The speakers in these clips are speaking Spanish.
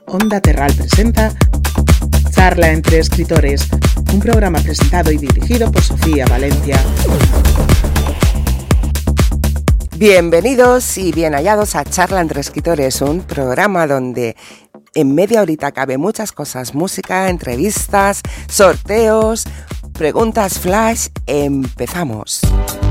Onda Terral presenta Charla entre Escritores, un programa presentado y dirigido por Sofía Valencia. Bienvenidos y bien hallados a Charla entre Escritores, un programa donde en media horita cabe muchas cosas: música, entrevistas, sorteos, preguntas flash. Empezamos.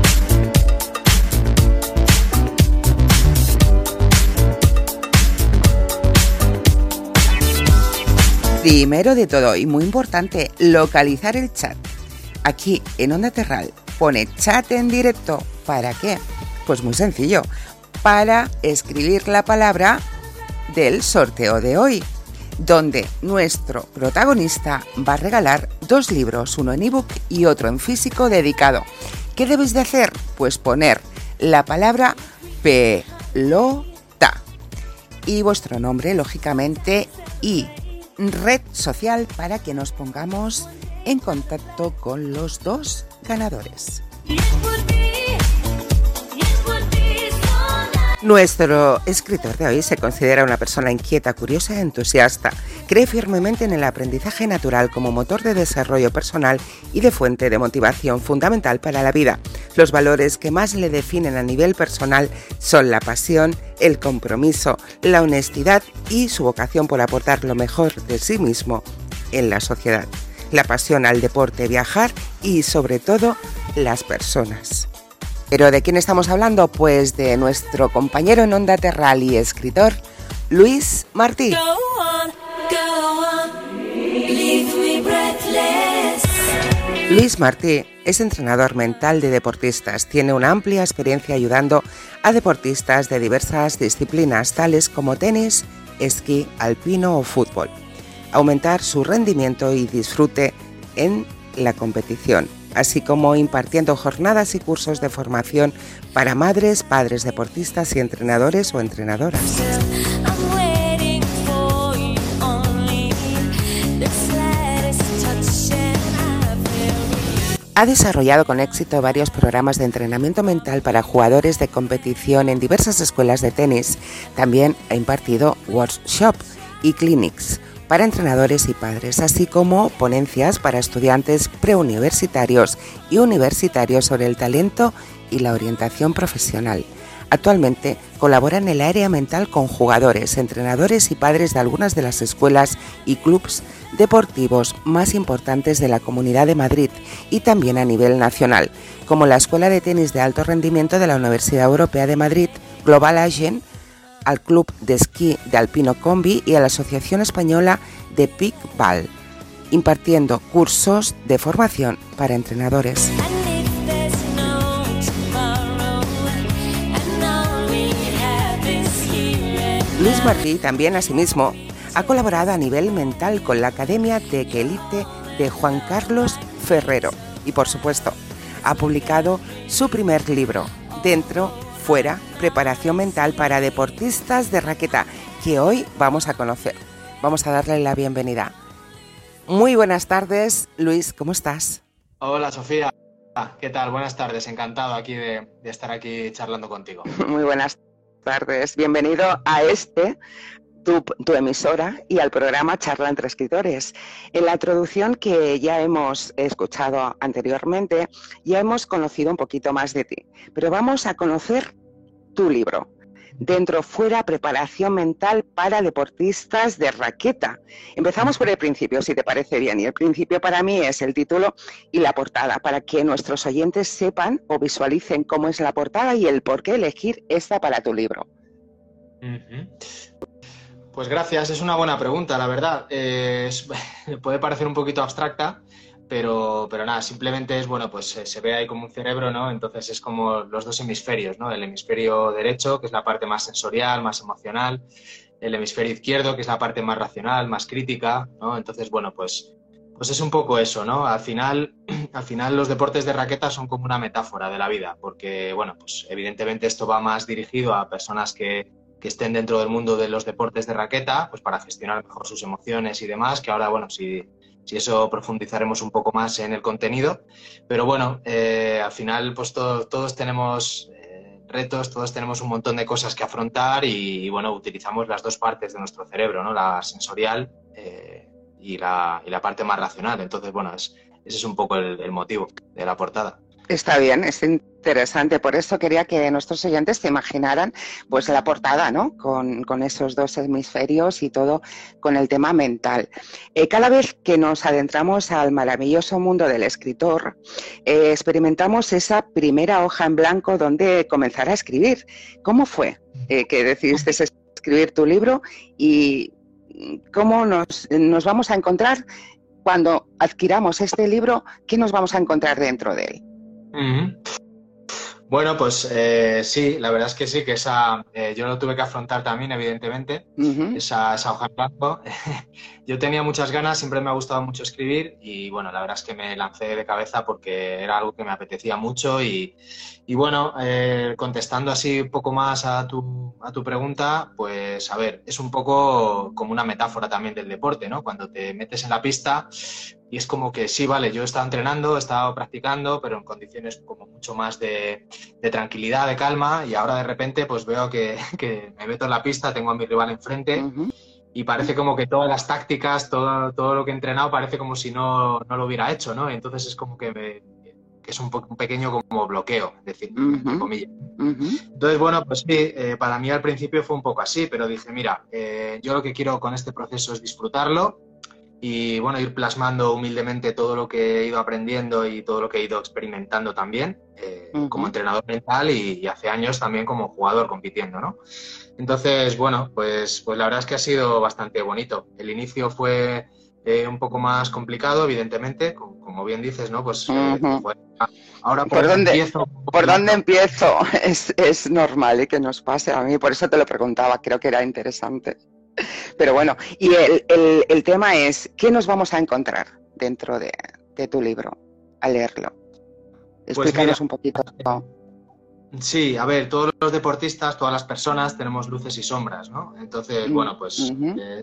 Primero de todo, y muy importante, localizar el chat. Aquí en Onda Terral pone chat en directo. ¿Para qué? Pues muy sencillo, para escribir la palabra del sorteo de hoy, donde nuestro protagonista va a regalar 2 libros, uno en ebook y otro en físico dedicado. ¿Qué debes de hacer? Pues poner la palabra pelota y vuestro nombre, lógicamente, y red social para que nos pongamos en contacto con los 2 ganadores. Nuestro escritor de hoy se considera una persona inquieta, curiosa y entusiasta. Cree firmemente en el aprendizaje natural como motor de desarrollo personal y de fuente de motivación fundamental para la vida. Los valores que más le definen a nivel personal son la pasión, el compromiso, la honestidad y su vocación por aportar lo mejor de sí mismo en la sociedad. La pasión al deporte, viajar y, sobre todo, las personas. ¿Pero de quién estamos hablando? Pues de nuestro compañero en Onda Terral y escritor, Luis Martí. Luis Martí es entrenador mental de deportistas. Tiene una amplia experiencia ayudando a deportistas de diversas disciplinas, tales como tenis, esquí, alpino o fútbol, aumentar su rendimiento y disfrute en la competición, así como impartiendo jornadas y cursos de formación para madres, padres deportistas y entrenadores o entrenadoras. Ha desarrollado con éxito varios programas de entrenamiento mental para jugadores de competición en diversas escuelas de tenis. También ha impartido workshops y clinics para entrenadores y padres, así como ponencias para estudiantes preuniversitarios y universitarios sobre el talento y la orientación profesional. Actualmente colabora en el área mental con jugadores, entrenadores y padres de algunas de las escuelas y clubes deportivos más importantes de la Comunidad de Madrid y también a nivel nacional, como la Escuela de Tenis de Alto Rendimiento de la Universidad Europea de Madrid, Global Agent, al Club de Esquí de Alpino Combi y a la Asociación Española de Pickleball, impartiendo cursos de formación para entrenadores. Luis Martí también, asimismo, ha colaborado a nivel mental con la Academia de Elite de Juan Carlos Ferrero y, por supuesto, ha publicado su primer libro, Dentro, Fuera, preparación mental para deportistas de raqueta, que hoy vamos a conocer. Vamos a darle la bienvenida. Muy buenas tardes, Luis, ¿cómo estás? Hola, Sofía. ¿Qué tal? Buenas tardes. Encantado aquí de estar aquí charlando contigo. Muy buenas tardes. Bienvenido a tu emisora y al programa Charla entre Escritores. En la introducción que ya hemos escuchado anteriormente, ya hemos conocido un poquito más de ti, pero vamos a conocer tu libro, Dentro, Fuera, preparación mental para deportistas de raqueta. Empezamos por el principio, si te parece bien, y el principio para mí es el título y la portada, para que nuestros oyentes sepan o visualicen cómo es la portada y el por qué elegir esta para tu libro. Pues gracias, es una buena pregunta, la verdad. Puede parecer un poquito abstracta, pero nada, simplemente es, bueno, pues se ve ahí como un cerebro, ¿no? Entonces es como los 2 hemisferios, ¿no? El hemisferio derecho, que es la parte más sensorial, más emocional, el hemisferio izquierdo, que es la parte más racional, más crítica, ¿no? Entonces, bueno, pues es un poco eso, ¿no? Al final los deportes de raqueta son como una metáfora de la vida, porque, bueno, pues evidentemente esto va más dirigido a personas que estén dentro del mundo de los deportes de raqueta, pues para gestionar mejor sus emociones y demás, que ahora, bueno, si eso profundizaremos un poco más en el contenido, pero bueno, al final pues todos tenemos retos, todos tenemos un montón de cosas que afrontar y bueno, utilizamos las dos partes de nuestro cerebro, ¿no? La sensorial y la parte más racional. Entonces, bueno, ese es un poco el motivo de la portada. Está bien, es interesante. Por eso quería que nuestros oyentes se imaginaran pues la portada, ¿no? Con esos dos hemisferios y todo con el tema mental. Cada vez que nos adentramos al maravilloso mundo del escritor, experimentamos esa primera hoja en blanco donde comenzar a escribir. ¿Cómo fue que decidiste escribir tu libro y cómo nos vamos a encontrar cuando adquiramos este libro? ¿Qué nos vamos a encontrar dentro de él? Bueno, pues sí, la verdad es que sí, que yo lo tuve que afrontar también, evidentemente, esa hoja en blanco. Yo tenía muchas ganas, siempre me ha gustado mucho escribir y bueno, la verdad es que me lancé de cabeza porque era algo que me apetecía mucho y bueno, contestando así un poco más a tu pregunta, pues a ver, es un poco como una metáfora también del deporte, ¿no? Cuando te metes en la pista y es como que sí, vale, yo he estado entrenando, he estado practicando, pero en condiciones como mucho más de tranquilidad, de calma, y ahora de repente pues veo que me meto en la pista, tengo a mi rival enfrente y parece como que todas las tácticas, todo lo que he entrenado parece como si no lo hubiera hecho, ¿no? Entonces es como que es un pequeño como bloqueo, es decir, entre comillas. Entonces, bueno, pues sí, para mí al principio fue un poco así, pero dije, mira, yo lo que quiero con este proceso es disfrutarlo y, bueno, ir plasmando humildemente todo lo que he ido aprendiendo y todo lo que he ido experimentando también como entrenador mental y hace años también como jugador compitiendo, ¿no? Entonces, bueno, pues la verdad es que ha sido bastante bonito. El inicio fue un poco más complicado, evidentemente, como bien dices, ¿no? Pues ahora ¿Por dónde empiezo? Es normal que nos pase a mí, por eso te lo preguntaba, creo que era interesante. Pero bueno, y el tema es, ¿qué nos vamos a encontrar dentro de tu libro al leerlo? Explícanos un poquito. Sí, a ver, todos los deportistas, todas las personas tenemos luces y sombras, ¿no? Entonces, bueno, pues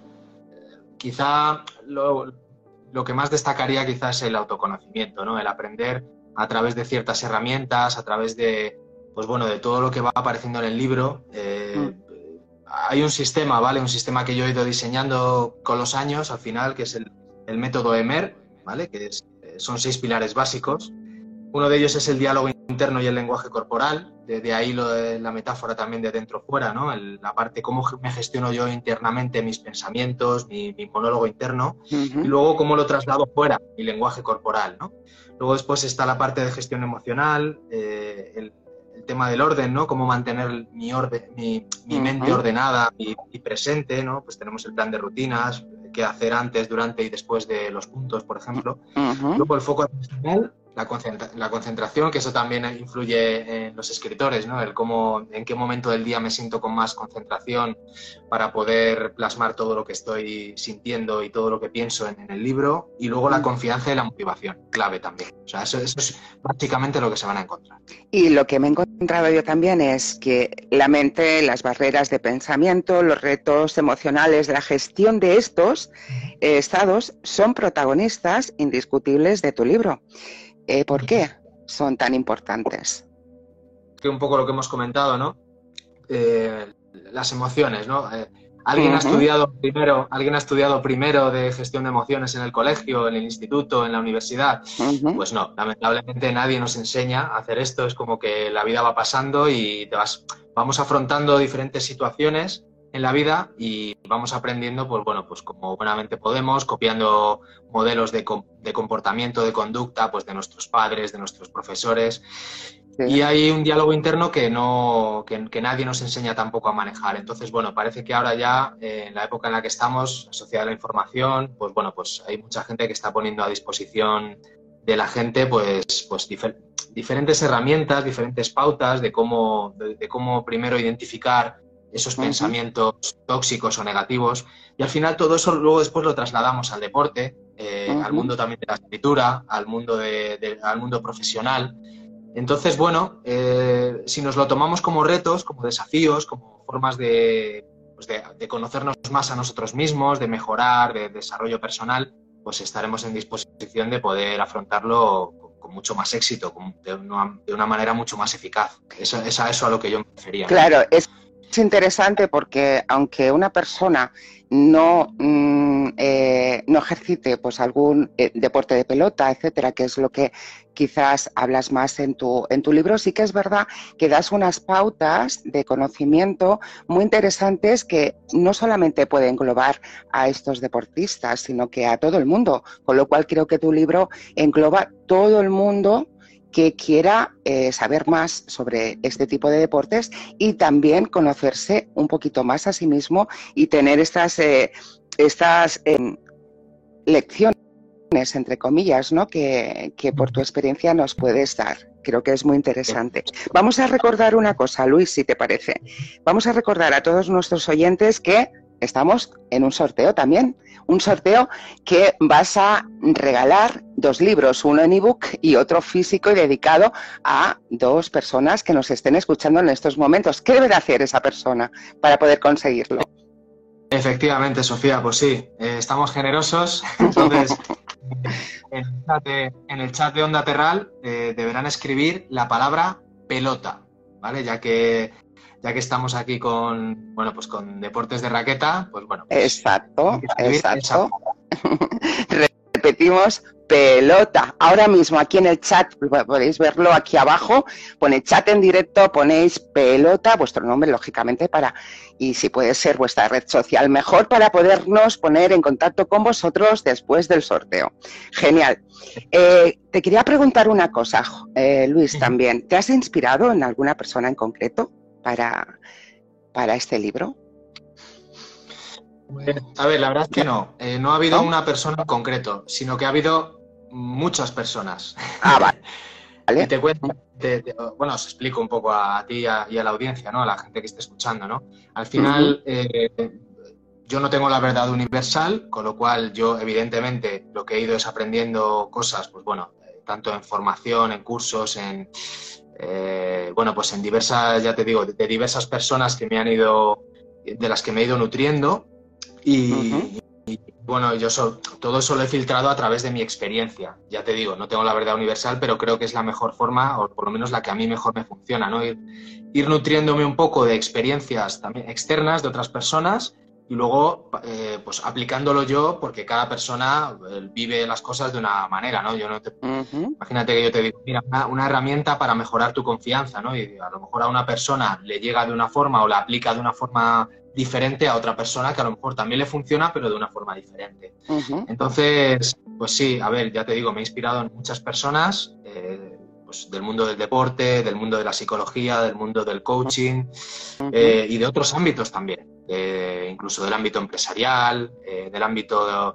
quizá lo que más destacaría quizás es el autoconocimiento, ¿no? El aprender a través de ciertas herramientas, a través de, pues bueno, de todo lo que va apareciendo en el libro. Hay un sistema, ¿vale? Un sistema que yo he ido diseñando con los años, al final, que es el método EMER, ¿vale? Que son 6 pilares básicos. Uno de ellos es el diálogo interno y el lenguaje corporal, de ahí la metáfora también de dentro fuera, ¿no? La parte cómo me gestiono yo internamente mis pensamientos, mi monólogo interno, y luego cómo lo traslado fuera, mi lenguaje corporal, ¿no? Luego después está la parte de gestión emocional, el tema del orden, ¿no? Cómo mantener mi mente ordenada y presente, ¿no? Pues tenemos el plan de rutinas, qué hacer antes, durante y después de los puntos, por ejemplo. Luego el foco atencional, la concentración, que eso también influye en los escritores, ¿no? En qué momento del día me siento con más concentración para poder plasmar todo lo que estoy sintiendo y todo lo que pienso en el libro. Y luego la confianza y la motivación, clave también. O sea, eso es prácticamente lo que se van a encontrar. Y lo que me he encontrado yo también es que la mente, las barreras de pensamiento, los retos emocionales, la gestión de estos estados son protagonistas indiscutibles de tu libro. ¿Por qué son tan importantes? Que un poco lo que hemos comentado, ¿no? Las emociones, ¿no? ¿Alguien ha estudiado primero de gestión de emociones en el colegio, en el instituto, en la universidad? Pues no, lamentablemente nadie nos enseña a hacer esto. Es como que la vida va pasando y vamos afrontando diferentes situaciones en la vida y vamos aprendiendo, pues bueno, pues como buenamente podemos, copiando modelos de comportamiento, de conducta, pues de nuestros padres, de nuestros profesores. Sí. Y hay un diálogo interno que nadie nos enseña tampoco a manejar. Entonces, bueno, parece que ahora ya, en la época en la que estamos, la sociedad de la información, pues bueno, pues hay mucha gente que está poniendo a disposición de la gente, pues diferentes herramientas, diferentes pautas de cómo primero identificar esos pensamientos tóxicos o negativos, y al final todo eso luego después lo trasladamos al deporte, al mundo también de la escritura, al mundo profesional. Entonces, bueno, si nos lo tomamos como retos, como desafíos, como formas de conocernos más a nosotros mismos, de mejorar, de desarrollo personal, pues estaremos en disposición de poder afrontarlo con mucho más éxito, de una manera mucho más eficaz. Es a eso a lo que yo me refería. Claro, es interesante porque aunque una persona no ejercite pues algún deporte de pelota, etcétera, que es lo que quizás hablas más en tu libro, sí que es verdad que das unas pautas de conocimiento muy interesantes que no solamente puede englobar a estos deportistas, sino que a todo el mundo, con lo cual creo que tu libro engloba todo el mundo que quiera saber más sobre este tipo de deportes y también conocerse un poquito más a sí mismo y tener estas lecciones, entre comillas, ¿no? que por tu experiencia nos puedes dar. Creo que es muy interesante. Vamos a recordar una cosa, Luis, si te parece. Vamos a recordar a todos nuestros oyentes que estamos en un sorteo también. Un sorteo que vas a regalar 2 libros, uno en ebook y otro físico y dedicado a 2 personas que nos estén escuchando en estos momentos. ¿Qué debe de hacer esa persona para poder conseguirlo? Efectivamente, Sofía, pues sí, estamos generosos. Entonces, en el chat de Onda Terral deberán escribir la palabra pelota, ¿vale? Ya que estamos aquí con deportes de raqueta, pues bueno. Pues, exacto. Repetimos, pelota. Ahora mismo aquí en el chat, podéis verlo aquí abajo, pone chat en directo, ponéis pelota, vuestro nombre lógicamente y si puede ser vuestra red social mejor para podernos poner en contacto con vosotros después del sorteo. Genial. Te quería preguntar una cosa, Luis, también. ¿Te has inspirado en alguna persona en concreto para este libro? A ver, la verdad es que no. No ha habido una persona en concreto, sino que ha habido muchas personas. Vale. Y te cuento, os explico un poco a ti y a la audiencia, ¿no? A la gente que esté escuchando, ¿no? Al final, yo no tengo la verdad universal, con lo cual yo, evidentemente, lo que he ido es aprendiendo cosas, pues bueno, tanto en formación, en cursos, en diversas, ya te digo, de diversas personas que de las que me he ido nutriendo. Y bueno, yo todo eso lo he filtrado a través de mi experiencia. Ya te digo, no tengo la verdad universal, pero creo que es la mejor forma, o por lo menos la que a mí mejor me funciona, ¿no? Ir nutriéndome un poco de experiencias también externas de otras personas y luego pues aplicándolo yo, porque cada persona vive las cosas de una manera, ¿no? Imagínate que yo te digo, mira, una herramienta para mejorar tu confianza, ¿no? Y a lo mejor a una persona le llega de una forma o la aplica de una forma diferente a otra persona que a lo mejor también le funciona, pero de una forma diferente. Entonces, pues sí, a ver, ya te digo, me he inspirado en muchas personas, pues del mundo del deporte, del mundo de la psicología, del mundo del coaching y de otros ámbitos también, incluso del ámbito empresarial, del ámbito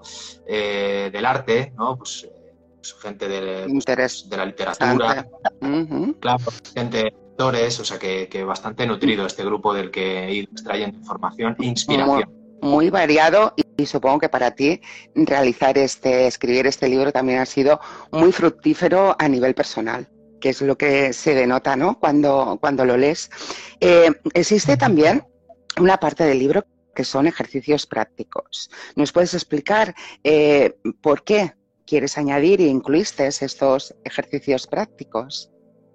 del arte, ¿no? Pues gente de la literatura, claro, gente... O sea que bastante nutrido este grupo del que he ido extrayendo información e inspiración. Muy variado y supongo que para ti escribir este libro también ha sido muy fructífero a nivel personal, que es lo que se denota, ¿no? Cuando lo lees. Existe también una parte del libro que son ejercicios prácticos. ¿Nos puedes explicar por qué quieres añadir e incluiste estos ejercicios prácticos?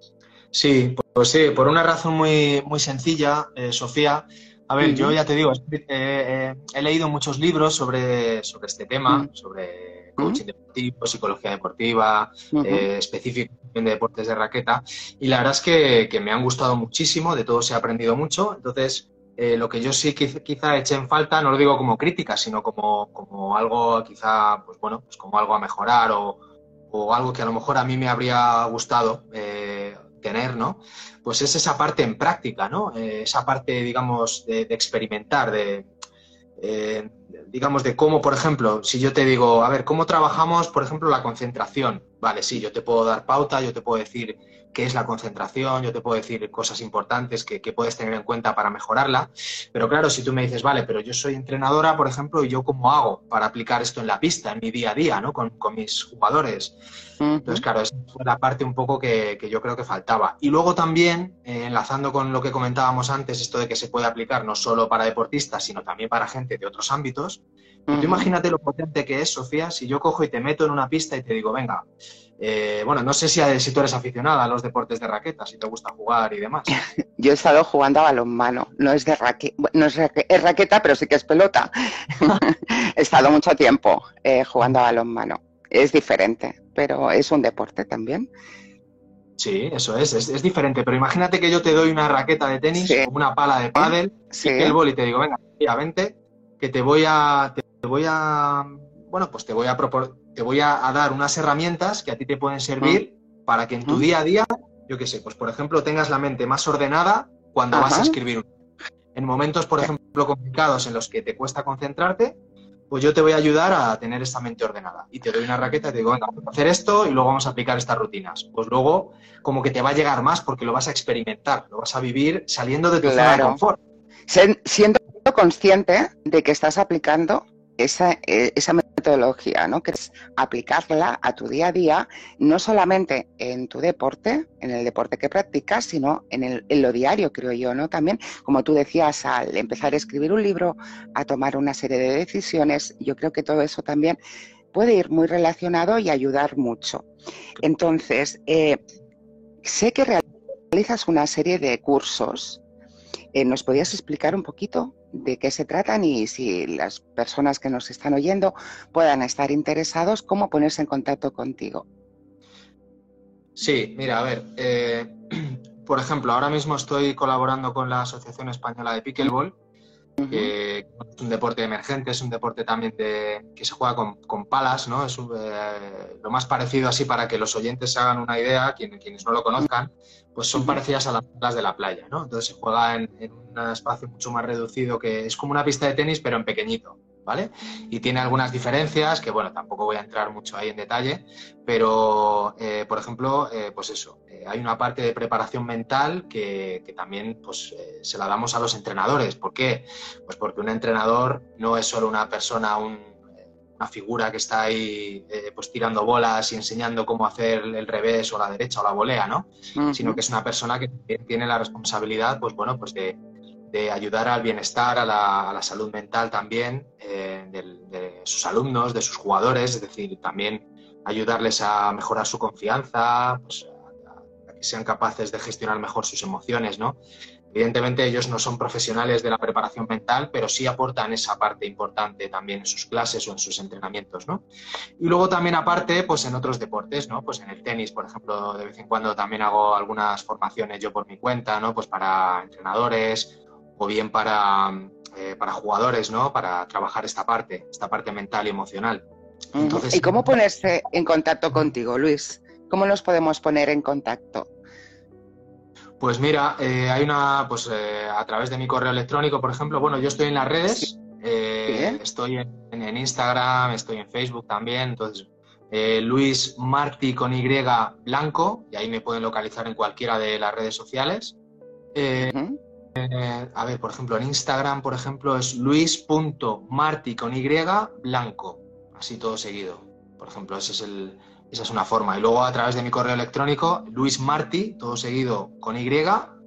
Sí, pues sí, por una razón muy, muy sencilla, Sofía. A ver, yo ya te digo, he leído muchos libros sobre este tema, sobre coaching deportivo, psicología deportiva, específicamente de deportes de raqueta, y la verdad es que me han gustado muchísimo, de todos he aprendido mucho. Entonces, lo que yo sí quizá eché en falta, no lo digo como crítica, sino como algo quizá, pues bueno, pues como algo a mejorar o algo que a lo mejor a mí me habría gustado tener, ¿no? Pues es esa parte en práctica, ¿no? Esa parte, digamos, de experimentar, digamos, de cómo, por ejemplo, si yo te digo, a ver, ¿cómo trabajamos, por ejemplo, la concentración? Vale, sí, yo te puedo dar pauta, yo te puedo decir qué es la concentración, yo te puedo decir cosas importantes que puedes tener en cuenta para mejorarla, pero claro, si tú me dices, vale, pero yo soy entrenadora, por ejemplo, ¿y yo cómo hago para aplicar esto en la pista, en mi día a día, ¿no? Con mis jugadores? Entonces, claro, esa fue la parte un poco que yo creo que faltaba. Y luego también, enlazando con lo que comentábamos antes, esto de que se puede aplicar no solo para deportistas, sino también para gente de otros ámbitos, entrenamientos. Y tú imagínate lo potente que es, Sofía, si yo cojo y te meto en una pista y te digo, venga, bueno, no sé si tú eres aficionada a los deportes de raqueta, si te gusta jugar y demás. Yo he estado jugando a balonmano, no es de es raqueta, pero sí que es pelota. He estado mucho tiempo jugando a balonmano. Es diferente, pero es un deporte también. Sí, eso es diferente, pero imagínate que yo te doy una raqueta de tenis o una pala de pádel, pickleball, y te digo, venga, tía, vente, que te voy a dar unas herramientas que a ti te pueden servir para que en tu día a día, yo qué sé, pues por ejemplo tengas la mente más ordenada cuando vas a escribir. En momentos, por ejemplo, complicados en los que te cuesta concentrarte, pues yo te voy a ayudar a tener esta mente ordenada. Y te doy una raqueta y te digo, venga, vamos a hacer esto y luego vamos a aplicar estas rutinas. Pues luego como que te va a llegar más porque lo vas a experimentar, lo vas a vivir saliendo de tu zona de confort. Siendo consciente de que estás aplicando esa metodología, ¿no? Que es aplicarla a tu día a día, no solamente en tu deporte, en el deporte que practicas, sino en lo diario, creo yo, ¿no? También, como tú decías, al empezar a escribir un libro, a tomar una serie de decisiones, yo creo que todo eso también puede ir muy relacionado y ayudar mucho. Entonces, sé que realizas una serie de cursos. ¿Nos podías explicar un poquito de qué se tratan y si las personas que nos están oyendo puedan estar interesados, cómo ponerse en contacto contigo? Sí, mira, a ver, por ejemplo, ahora mismo estoy colaborando con la Asociación Española de Pickleball, que es un deporte emergente, es un deporte también que se juega con palas, ¿no? Es lo más parecido así para que los oyentes se hagan una idea, quienes no lo conozcan, pues son parecidas a las palas de la playa, ¿no? Entonces se juega en un espacio mucho más reducido, que es como una pista de tenis, pero en pequeñito, ¿vale? Y tiene algunas diferencias que, bueno, tampoco voy a entrar mucho ahí en detalle, pero, por ejemplo, pues eso, hay una parte de preparación mental que también pues, se la damos a los entrenadores. ¿Por qué? Pues porque un entrenador no es solo una persona, una figura que está ahí pues tirando bolas y enseñando cómo hacer el revés o la derecha o la volea, ¿no? Sino que es una persona que tiene la responsabilidad, pues bueno, pues de ayudar al bienestar, a la salud mental también de sus alumnos, de sus jugadores, es decir, también ayudarles a mejorar su confianza, pues, a que sean capaces de gestionar mejor sus emociones, ¿no? Evidentemente ellos no son profesionales de la preparación mental, pero sí aportan esa parte importante también en sus clases o en sus entrenamientos, ¿no? Y luego también aparte, pues en otros deportes, ¿no? Pues en el tenis, por ejemplo, de vez en cuando también hago algunas formaciones yo por mi cuenta, ¿no? Pues para entrenadores o bien para jugadores, ¿no? Para trabajar esta parte mental y emocional. Entonces, ¿y cómo ponerse en contacto contigo, Luis? ¿Cómo nos podemos poner en contacto? Pues mira, hay a través de mi correo electrónico, por ejemplo, bueno, yo estoy en las redes, estoy en Instagram, estoy en Facebook también, entonces Luis Martí con Y Blanco, y ahí me pueden localizar en cualquiera de las redes sociales. A ver, por ejemplo, en Instagram, por ejemplo, es luis.marti con Y Blanco, así todo seguido. Por ejemplo, esa es una forma. Y luego a través de mi correo electrónico, luismarti, todo seguido con Y,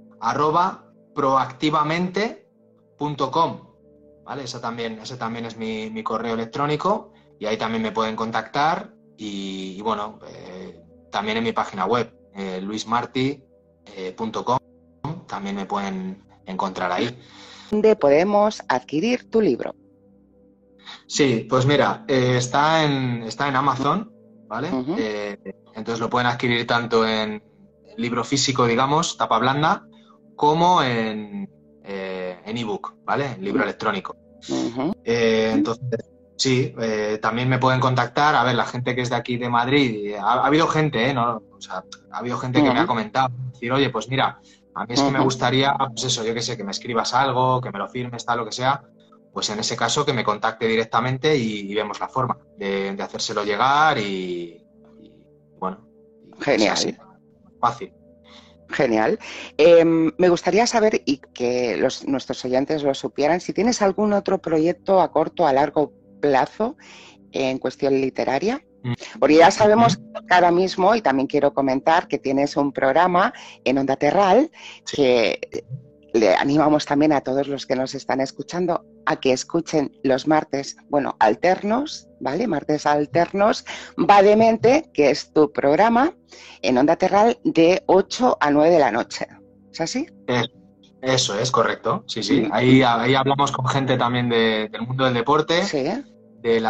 @proactivamente.com, ¿vale? Ese también es mi correo electrónico y ahí también me pueden contactar y bueno, también en mi página web, luismarti.com, también me pueden encontrar ahí. ¿Dónde podemos adquirir tu libro? Sí, pues mira, está en Amazon, ¿vale? Entonces lo pueden adquirir tanto en libro físico, digamos, tapa blanda, como en ebook, ¿vale? En libro electrónico. Entonces, sí, también me pueden contactar. A ver, la gente que es de aquí de Madrid, ha habido gente, ¿no? O sea, ha habido gente que me ha comentado, decir, oye, pues mira, a mí es que me gustaría, pues eso, yo qué sé, que me escribas algo, que me lo firmes, tal, lo que sea. Pues en ese caso que me contacte directamente y vemos la forma de hacérselo llegar y bueno. Genial. Así, fácil. Genial. Me gustaría saber, y que nuestros oyentes lo supieran, si tienes algún otro proyecto a corto o a largo plazo en cuestión literaria. Porque ya sabemos que ahora mismo, y también quiero comentar, que tienes un programa en Onda Terral que le animamos también a todos los que nos están escuchando a que escuchen los martes, alternos, ¿vale? Martes alternos, Va de Mente, que es tu programa en Onda Terral de 8 a 9 de la noche. ¿Es así? Eso es correcto, sí. Ahí hablamos con gente también del mundo del deporte, sí. Del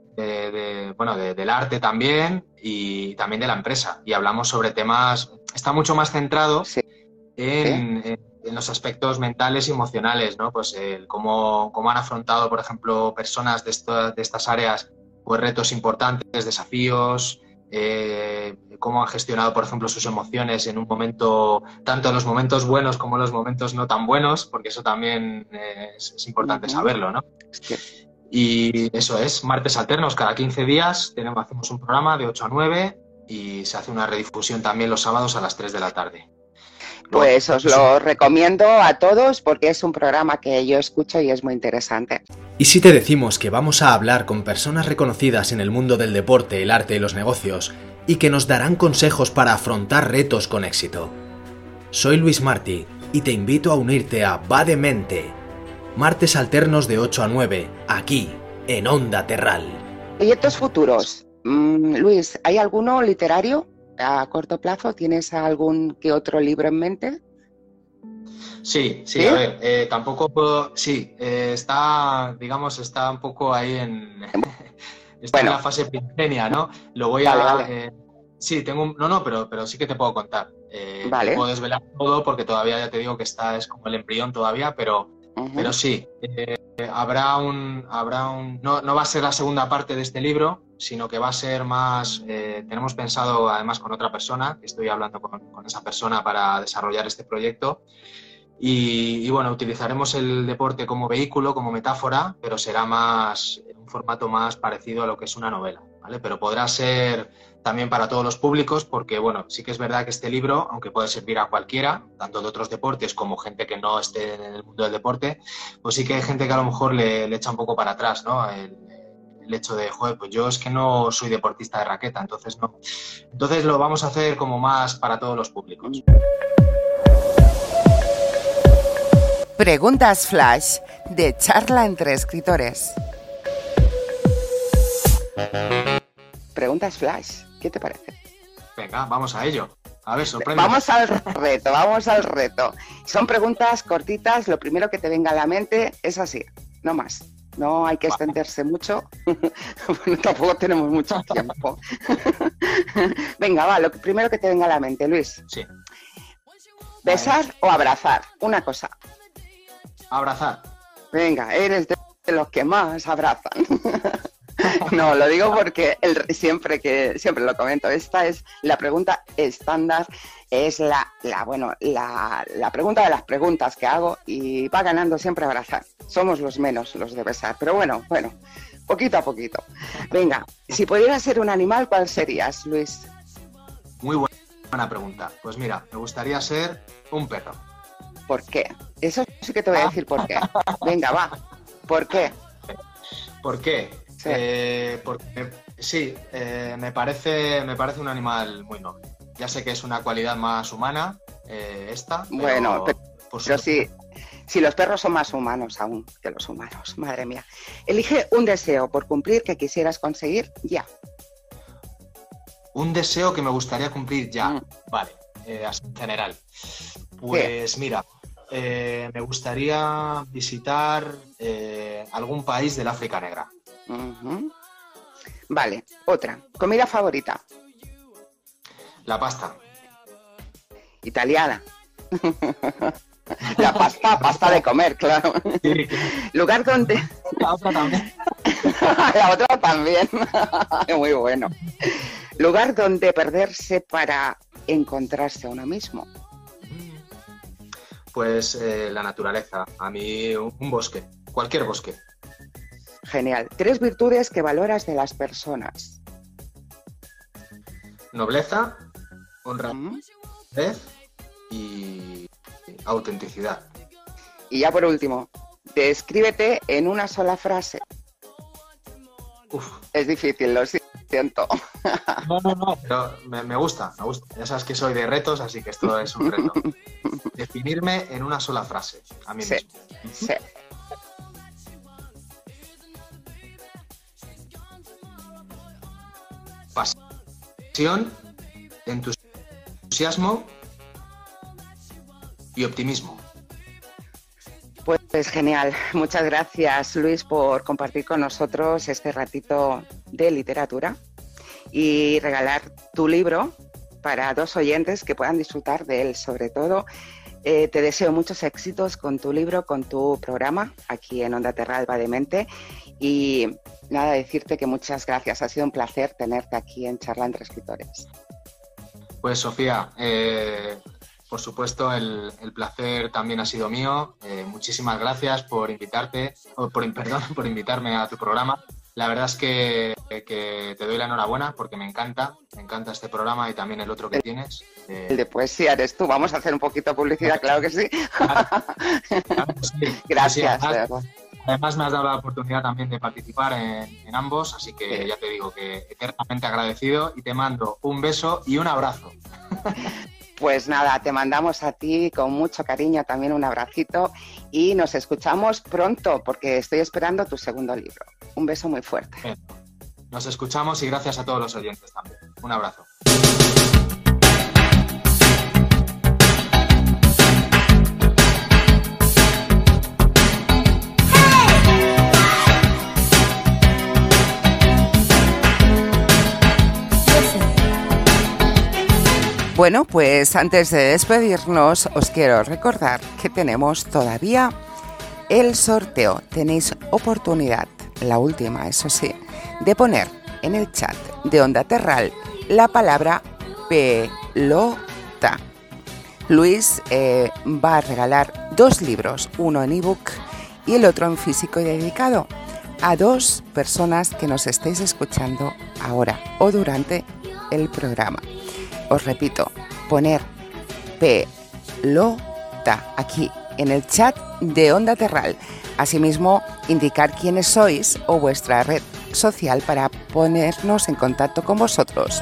arte también y también de la empresa. Y hablamos sobre temas, está mucho más centrado en los aspectos mentales y emocionales, ¿no? Pues cómo han afrontado, por ejemplo, personas de estas áreas, pues retos importantes, desafíos, cómo han gestionado, por ejemplo, sus emociones en un momento, tanto en los momentos buenos como en los momentos no tan buenos, porque eso también es importante saberlo, ¿no? Y eso es, martes alternos, cada 15 días hacemos un programa de 8 a 9 y se hace una redifusión también los sábados a las 3 de la tarde. Pues os lo recomiendo a todos porque es un programa que yo escucho y es muy interesante. ¿Y si te decimos que vamos a hablar con personas reconocidas en el mundo del deporte, el arte y los negocios y que nos darán consejos para afrontar retos con éxito? Soy Luis Martí y te invito a unirte a Va de Mente. Martes alternos de 8 a 9, aquí, en Onda Terral. Proyectos futuros. Luis, ¿hay alguno literario a corto plazo? ¿Tienes algún que otro libro en mente? Sí, a ver, tampoco puedo... Sí, está un poco ahí en... está en la fase primigenia, ¿no? Lo voy a... Vale. Sí, tengo pero sí que te puedo contar. Vale. No puedo desvelar todo porque todavía ya te digo que es como el embrión todavía, pero sí, habrá un... No va a ser la segunda parte de este libro, sino que va a ser más... tenemos pensado, además, con otra persona, que estoy hablando con esa persona para desarrollar este proyecto. Y bueno, utilizaremos el deporte como vehículo, como metáfora, pero será un formato más parecido a lo que es una novela, ¿vale? Pero podrá ser también para todos los públicos porque, bueno, sí que es verdad que este libro, aunque puede servir a cualquiera, tanto de otros deportes como gente que no esté en el mundo del deporte, pues sí que hay gente que a lo mejor le echa un poco para atrás, ¿no? El hecho de, pues yo es que no soy deportista de raqueta, entonces no. Entonces lo vamos a hacer como más para todos los públicos. Preguntas Flash de Charla entre Escritores. Preguntas Flash, ¿qué te parece? Venga, vamos a ello. A ver, sorprende. Vamos al reto. Son preguntas cortitas, lo primero que te venga a la mente es así, no más. No hay que extenderse mucho, bueno, tampoco tenemos mucho tiempo. Venga, va, lo primero que te venga a la mente, Luis. Sí. ¿Besar o abrazar? Una cosa. Abrazar. Venga, eres de los que más abrazan. No, lo digo porque siempre lo comento, esta es la pregunta estándar, es la pregunta de las preguntas que hago y va ganando siempre abrazar. Somos los menos los de besar, pero bueno, poquito a poquito. Venga, si pudieras ser un animal, ¿cuál serías, Luis? Muy buena pregunta. Pues mira, me gustaría ser un perro. ¿Por qué? Eso sí que te voy a decir por qué. Venga, va. ¿Por qué? ¿Por qué? Sí. Porque sí, me parece un animal muy noble. Ya sé que es una cualidad más humana esta. Bueno, pero sí, los perros son más humanos aún que los humanos. Madre mía. Elige un deseo por cumplir que quisieras conseguir ya. Un deseo que me gustaría cumplir ya. Vale, en general. Pues ¿qué? Mira, me gustaría visitar algún país del África Negra. Vale, otra. ¿Comida favorita? La pasta. Italiana. La pasta de comer, claro. Sí. Lugar donde... La otra también. La otra también. Muy bueno. Lugar donde perderse para encontrarse a uno mismo. Pues la naturaleza. A mí un bosque. Cualquier bosque. Genial. 3 virtudes que valoras de las personas. Nobleza, honradez y autenticidad. Y ya por último, descríbete en una sola frase. Uf. Es difícil, lo siento. No, pero me gusta. Ya sabes que soy de retos, así que esto es un reto. Definirme en una sola frase, a mí mismo. Sí. Pasión, entusiasmo y optimismo. Pues genial. Muchas gracias, Luis, por compartir con nosotros este ratito de literatura y regalar tu libro para 2 oyentes que puedan disfrutar de él. Sobre todo, te deseo muchos éxitos con tu libro, con tu programa aquí en Onda Terra Alba de Mente. Y nada, decirte que muchas gracias. Ha sido un placer tenerte aquí en Charla entre Escritores. Pues Sofía, por supuesto, el placer también ha sido mío. Muchísimas gracias por invitarme a tu programa. La verdad es que te doy la enhorabuena porque me encanta este programa y también el otro que tienes. El de poesía eres tú. Vamos a hacer un poquito de publicidad, claro que sí. Claro, sí. Gracias. Sí, además me has dado la oportunidad también de participar en ambos, así que ya te digo que eternamente agradecido y te mando un beso y un abrazo. Pues nada, te mandamos a ti con mucho cariño también un abracito y nos escuchamos pronto porque estoy esperando tu segundo libro. Un beso muy fuerte. Bien. Nos escuchamos y gracias a todos los oyentes también. Un abrazo. Bueno, pues antes de despedirnos os quiero recordar que tenemos todavía el sorteo. Tenéis oportunidad, la última eso sí, de poner en el chat de Onda Terral la palabra pelota. Luis va a regalar 2 libros, uno en ebook y el otro en físico y dedicado a 2 personas que nos estéis escuchando ahora o durante el programa. Os repito, poner pelota aquí en el chat de Onda Terral. Asimismo, indicar quiénes sois o vuestra red social para ponernos en contacto con vosotros.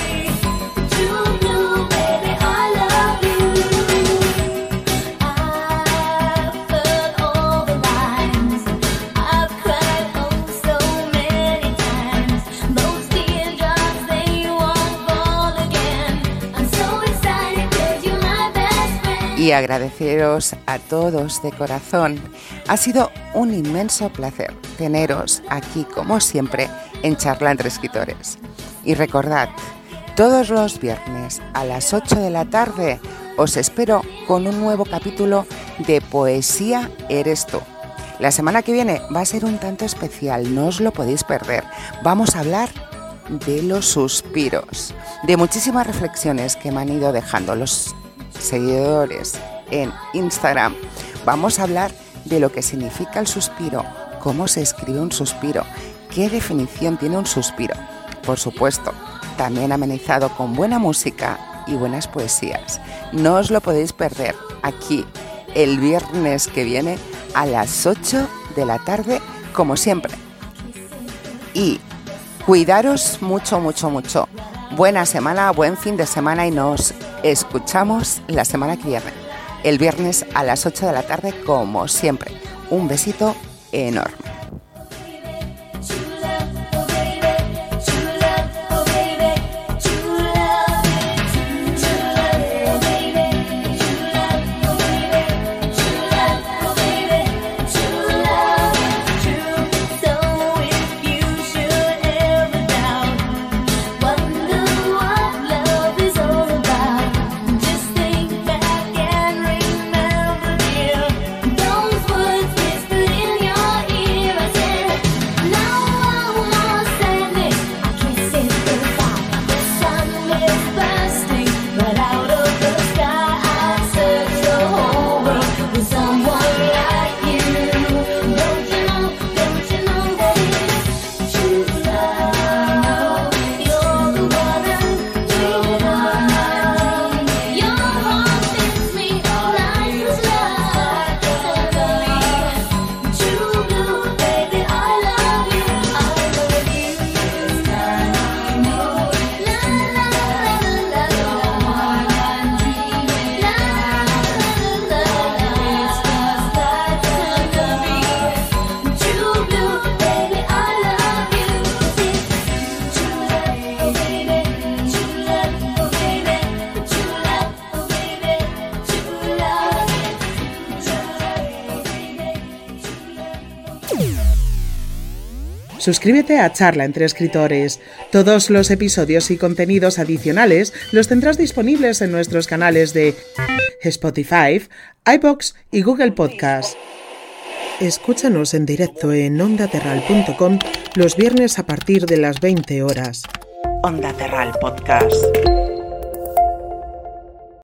Y agradeceros a todos de corazón. Ha sido un inmenso placer teneros aquí, como siempre, en Charla entre Escritores. Y recordad, todos los viernes a las 8 de la tarde os espero con un nuevo capítulo de Poesía Eres Tú. La semana que viene va a ser un tanto especial, no os lo podéis perder. Vamos a hablar de los suspiros, de muchísimas reflexiones que me han ido dejando los seguidores en Instagram. Vamos a hablar de lo que significa el suspiro, cómo se escribe un suspiro, qué definición tiene un suspiro. Por supuesto, también amenizado con buena música y buenas poesías. No os lo podéis perder aquí el viernes que viene a las 8 de la tarde, como siempre. Y cuidaros mucho, mucho, mucho. Buena semana, buen fin de semana y nos escuchamos la semana que viene, el viernes a las 8 de la tarde, como siempre. Un besito enorme. Those words whispered in your ear. Suscríbete a Charla entre Escritores. Todos los episodios y contenidos adicionales los tendrás disponibles en nuestros canales de Spotify, iVoox y Google Podcast. Escúchanos en directo en ondaterral.com los viernes a partir de las 20 horas. Onda Terral Podcast.